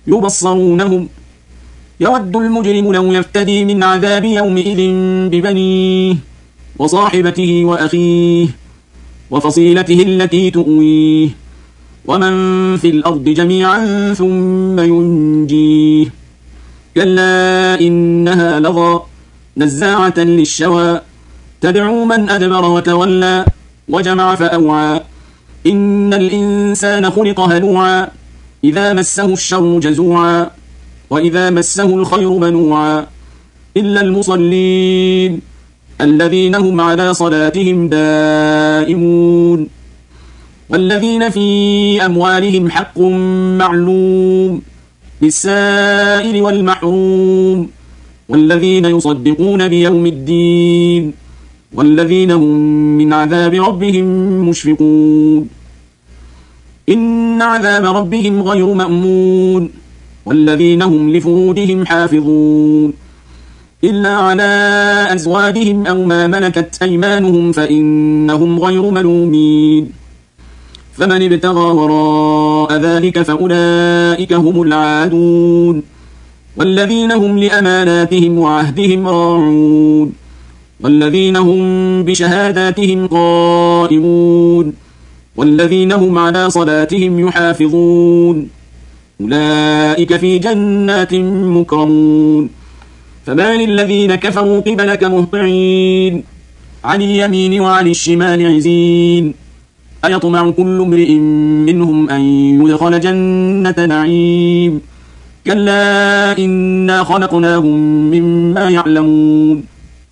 يبصرونهم يود المجرم لو يفتدي من عذاب يومئذ ببنيه وصاحبته وأخيه وفصيلته التي تؤويه ومن في الأرض جميعا ثم ينجيه كلا إنها لظى نزاعة للشوى تدعو من أدبر وتولى وجمع فأوعى إن الإنسان خلق هلوعا إذا مسه الشر جزوعا وإذا مسه الخير منوعا إلا المصلين الذين هم على صلاتهم دائمون والذين في أموالهم حق معلوم للسائل والمحروم والذين يصدقون بيوم الدين والذين هم من عذاب ربهم مشفقون إن عذاب ربهم غير مأمون والذين هم لفروجهم حافظون إلا على أزواجهم أو ما ملكت أيمانهم فإنهم غير ملومين فمن ابتغى وراء ذلك فأولئك هم العادون والذين هم لأماناتهم وعهدهم راعون والذين هم بشهاداتهم قائمون والذين هم على صلاتهم يحافظون أولئك في جنات مكرمون فما للذين كفروا قبلك مهطعين عن اليمين وعن الشمال عزين أيطمع كل امرئ منهم أن يدخل جنة نعيم كلا إنا خلقناهم مما يعلمون